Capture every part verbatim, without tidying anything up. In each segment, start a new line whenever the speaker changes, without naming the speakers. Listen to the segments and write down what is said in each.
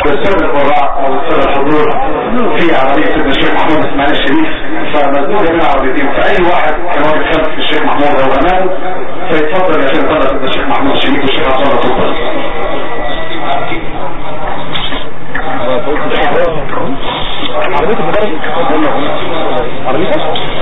والسبب القراء او السبب الحضور في عربية ابن الشيخ محمود اسماعيل الشريف، فمزوجة من عربيتين، فاي واحد كان واقف خلف الشيخ محمود او امامه فيتفضل يا شيخ طلب ابن الشيخ محمود الشريف والشيخ عبد الله تفضل.
عربيتك بدرجة عربيتك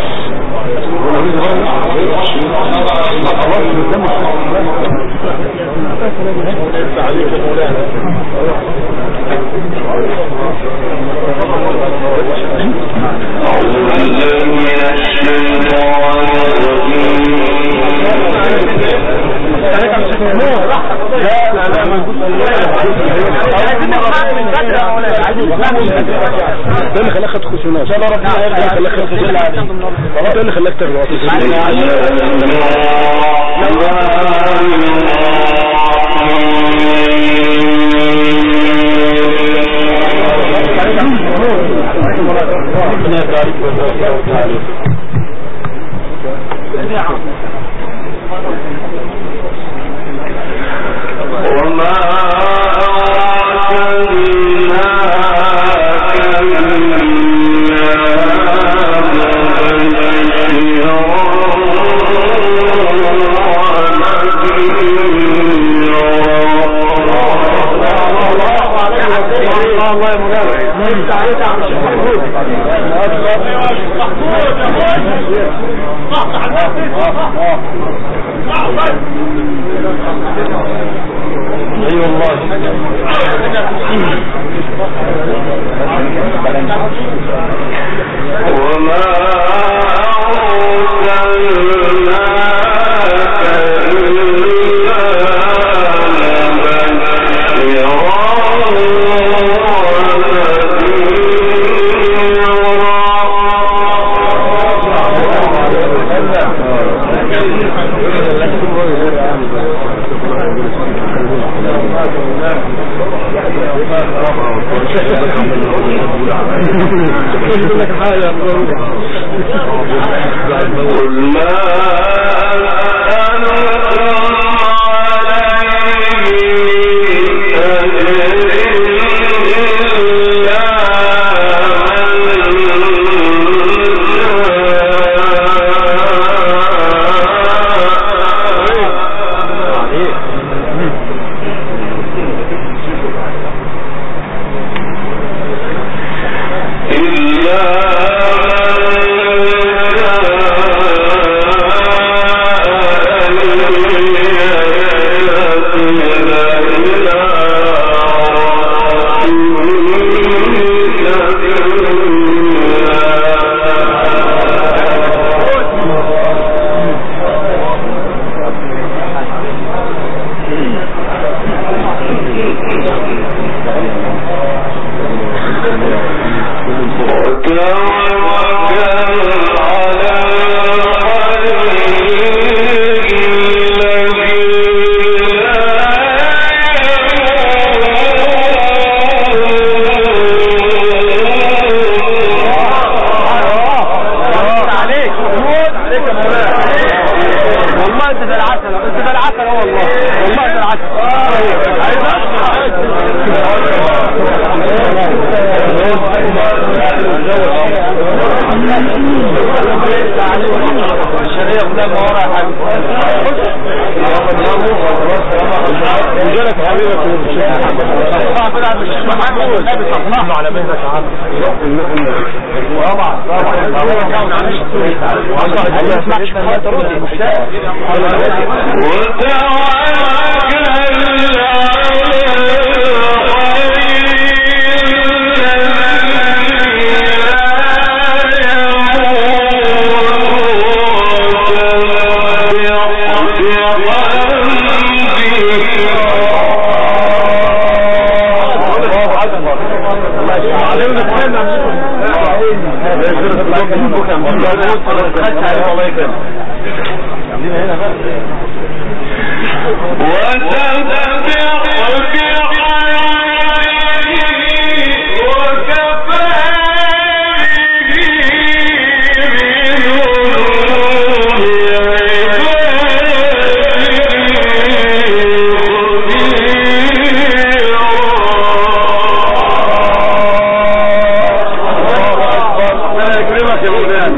ده اللي خلاك تخش هنا. ان شاء الله ربنا يرجع خلاك تخش هنا. ده اللي خلاك ترجع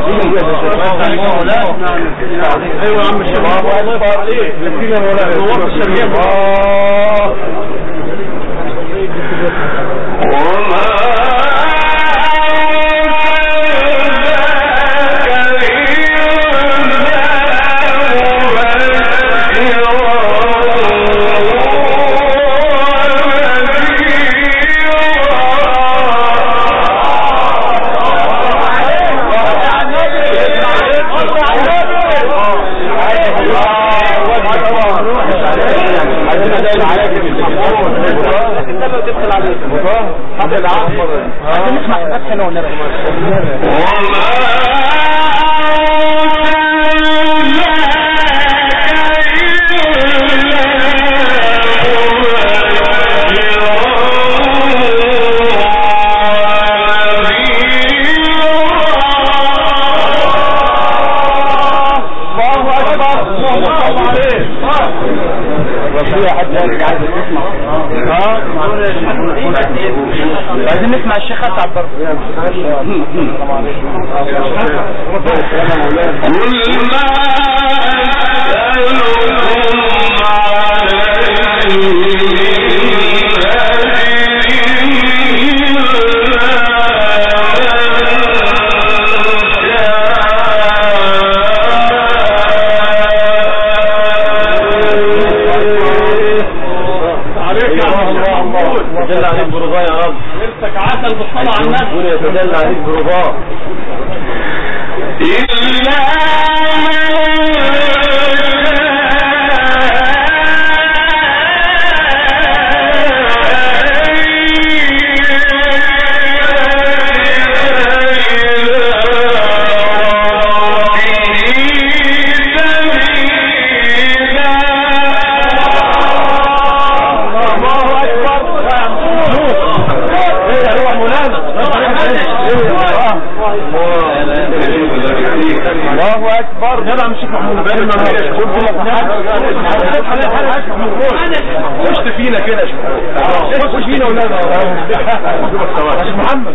ايوه يا عم الشباب الله يبارك عليك مسكين ولا نورت الشريف عايزين نسمع الشيخ اسعد برضه السلام عليكم يتجلى عليك برضاه يا رب نفسك عسل بالصلاة على النبي يتجلى عليك برضاه إلا الله اكبر جدع مش محمود بالنا خش فينا كده خش فينا ولا يا محمد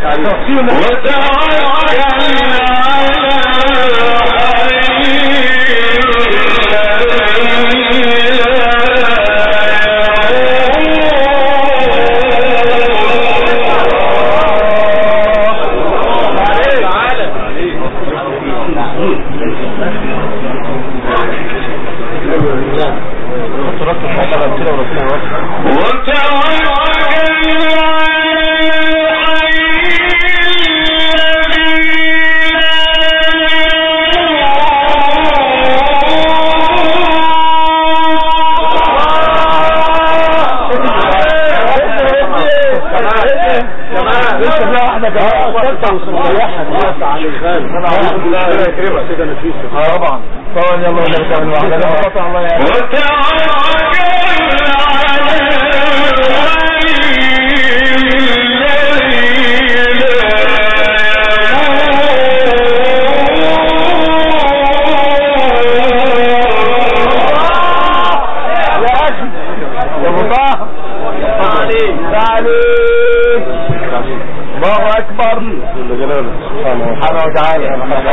طبعا طبعا يلا نرجع من واحده قطع الله يا الله اكبر سبحانه وتعالى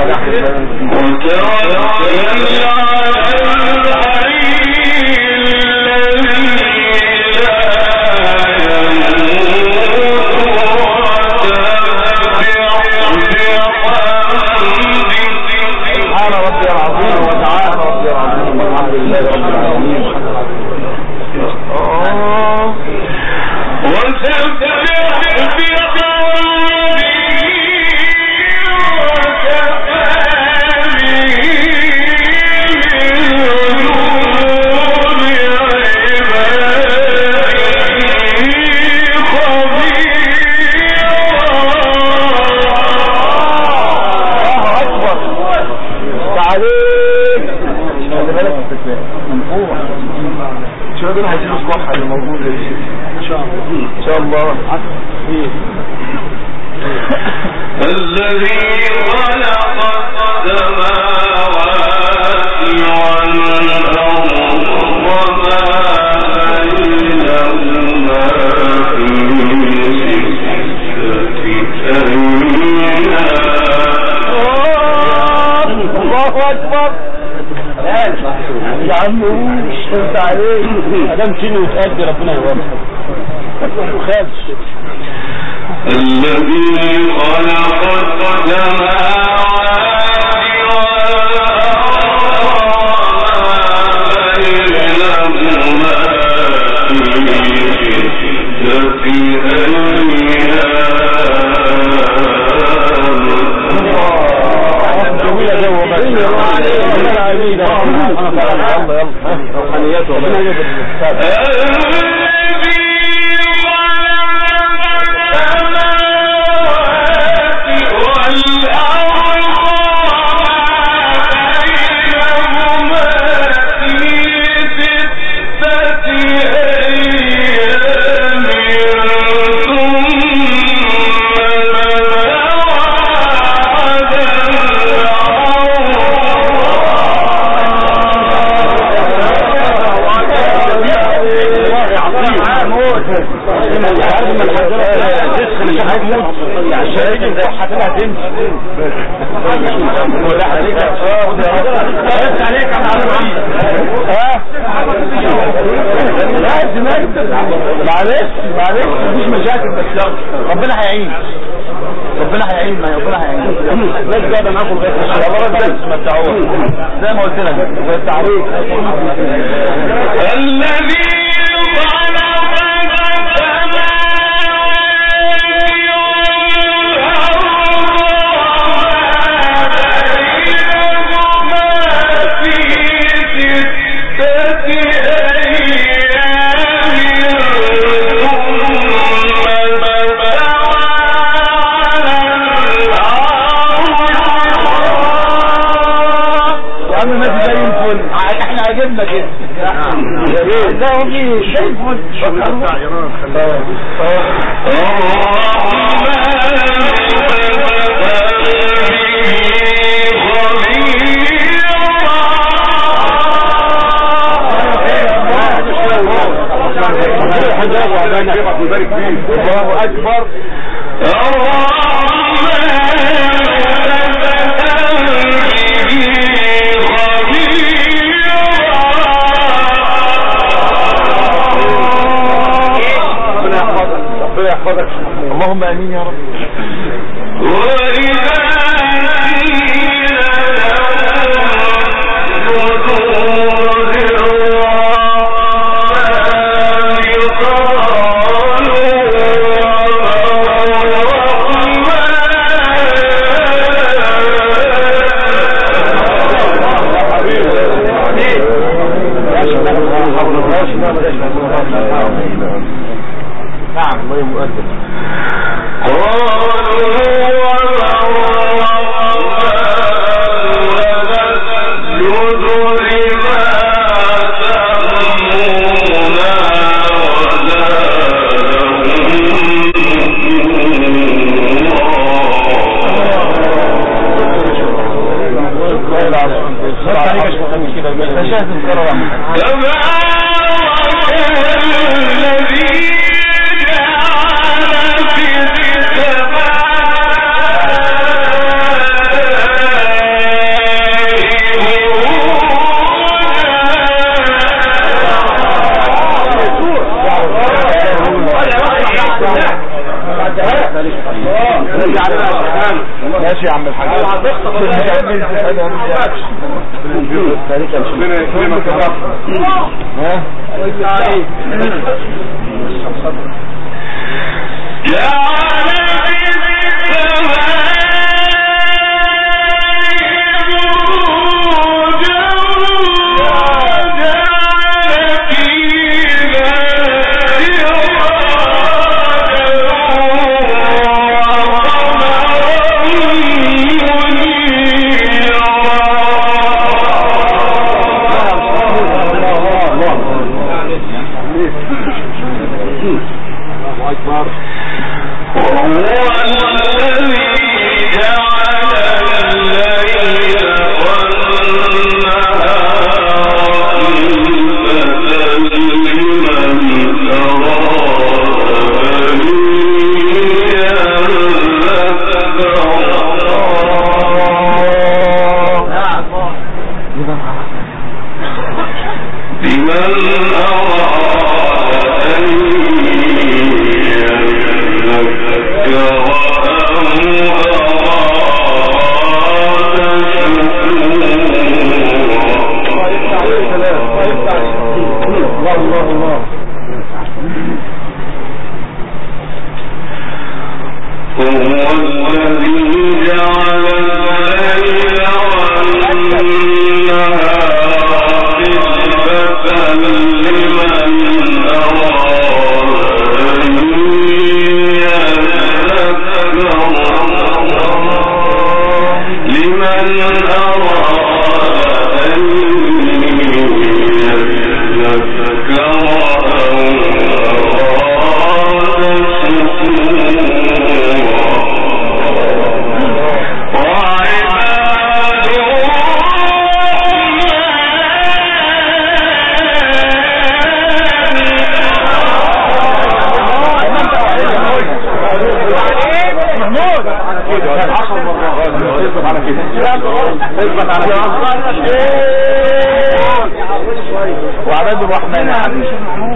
سبحان ربي العظيم وتعالى ربي العظيم الحمد لله رب العالمين الذي خلق السماوات والأرض وما بينهما في ستة أيام اكبر. يا عم انت عليك ادام تيجي وتأدي ربنا يوفقك. خالص
الذي خلق السماوات بينهما في معلش معلش مفيش مشاكل بس ربنا هيعين ربنا هيعين ما ربنا هيعين الناس جايه معاكم لغايه والله بس ما تتعوش زي ما قلت لك بس عليك الذي احنا عجبنا كده لا هو في شيء الله اكبر اللهم امين يا رب. نعم الله مؤدب ماشي يا عم الحاج وعباد الرحمن يا حبيبي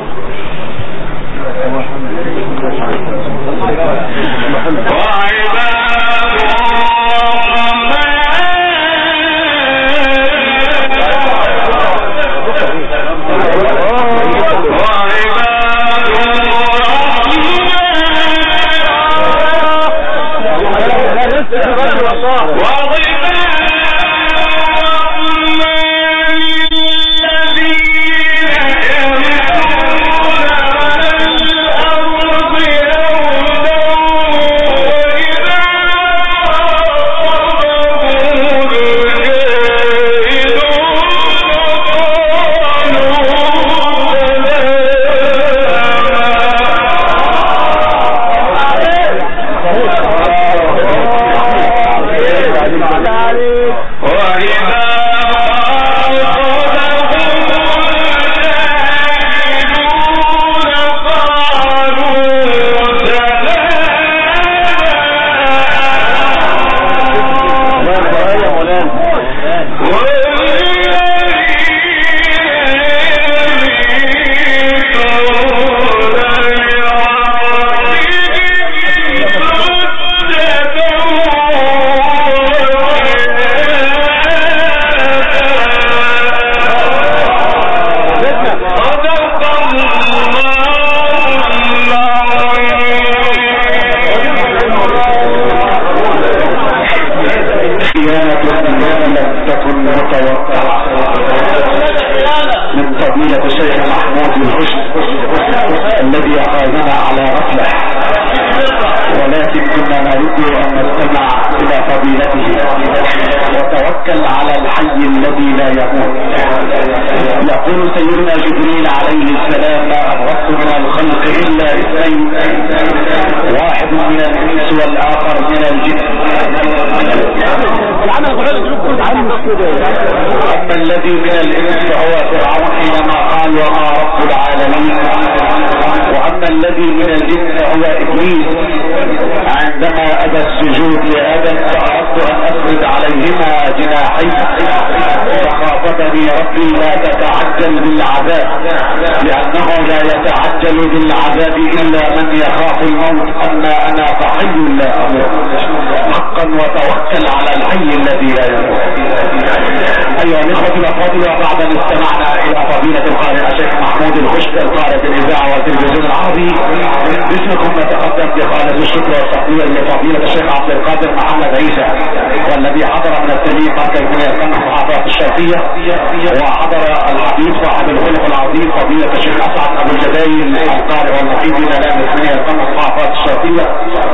بالعذاب إلا من يخاف الموت. أما أنا فحي لا أموت حقا وتوكل على الحي الذي لا يموت. أيها الإخوة الأفاضل، وبعد أن استمعنا إلى فضيلة القارئ الشيخ محمود الخشب القارئ في الإذاعة والتلفزيون العربي، باسمكم نتقدم بخالص الشكر والتقدير لفضيلة الشيخ عبد القادر محمد عيسى، والذي حضر من التلميذ مركز بني القمح محافظة الشرقية، وحضر الحبيب صاحب الخلق العظيم فضيلة الشيخ أسعد أبو الجبايل القارئ والمقيم بملامة بني القمح محافظة الشرقية،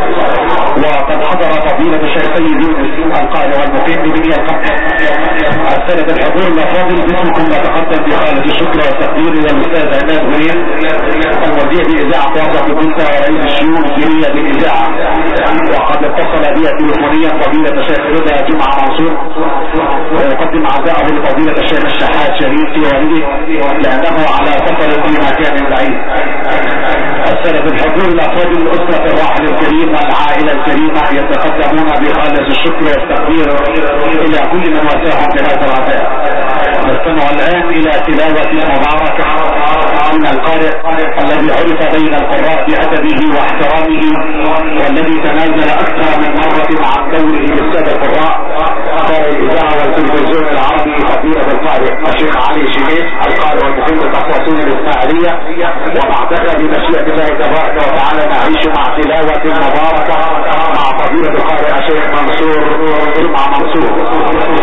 وقد حضر فضيلة الشيخ سيد يونس القارئ والمقيم ببني القمح. السادة الحضور الأفاضل، باسمكم نتقدم بخالص الشكر والتقدير الى الاستاذ عماد منير المذيع باذاعه وسط بنتا ورئيس الشؤون الدينيه بالاذاعه، وقد اتصل بي تليفونيا فضيله الشيخ رضا جمعه منصور ويقدم عزاءه لفضيله الشيخ الشحات شريف في والده لانه على سفر في مكان بعيد. السادة الحضور الأفاضل، الأسرة الراحل الكريم والعائلة الكريمة يتقدمون بخالص الشكر والتقدير إلى كل من وساهم بهذا العزاء. نستمع الآن إلى تلاوة مباركة عمنا القارئ الذي عرف بين القراء بأدبه واحترامه، والذي تنازل أكثر من مرة عن دوره للسادة القراء، قارئ الإذاعة والتلفزيون العربي، فضيلة القارئ الشيخ علي شميس، القارئ والمقيم التخصصي الإسماعيلية. وبعدها بمشيئة الله تبارك وتعالى نعيش مع تلاوة مباركة مع فضيلة القارئ الشيخ منصور جمعة منصور.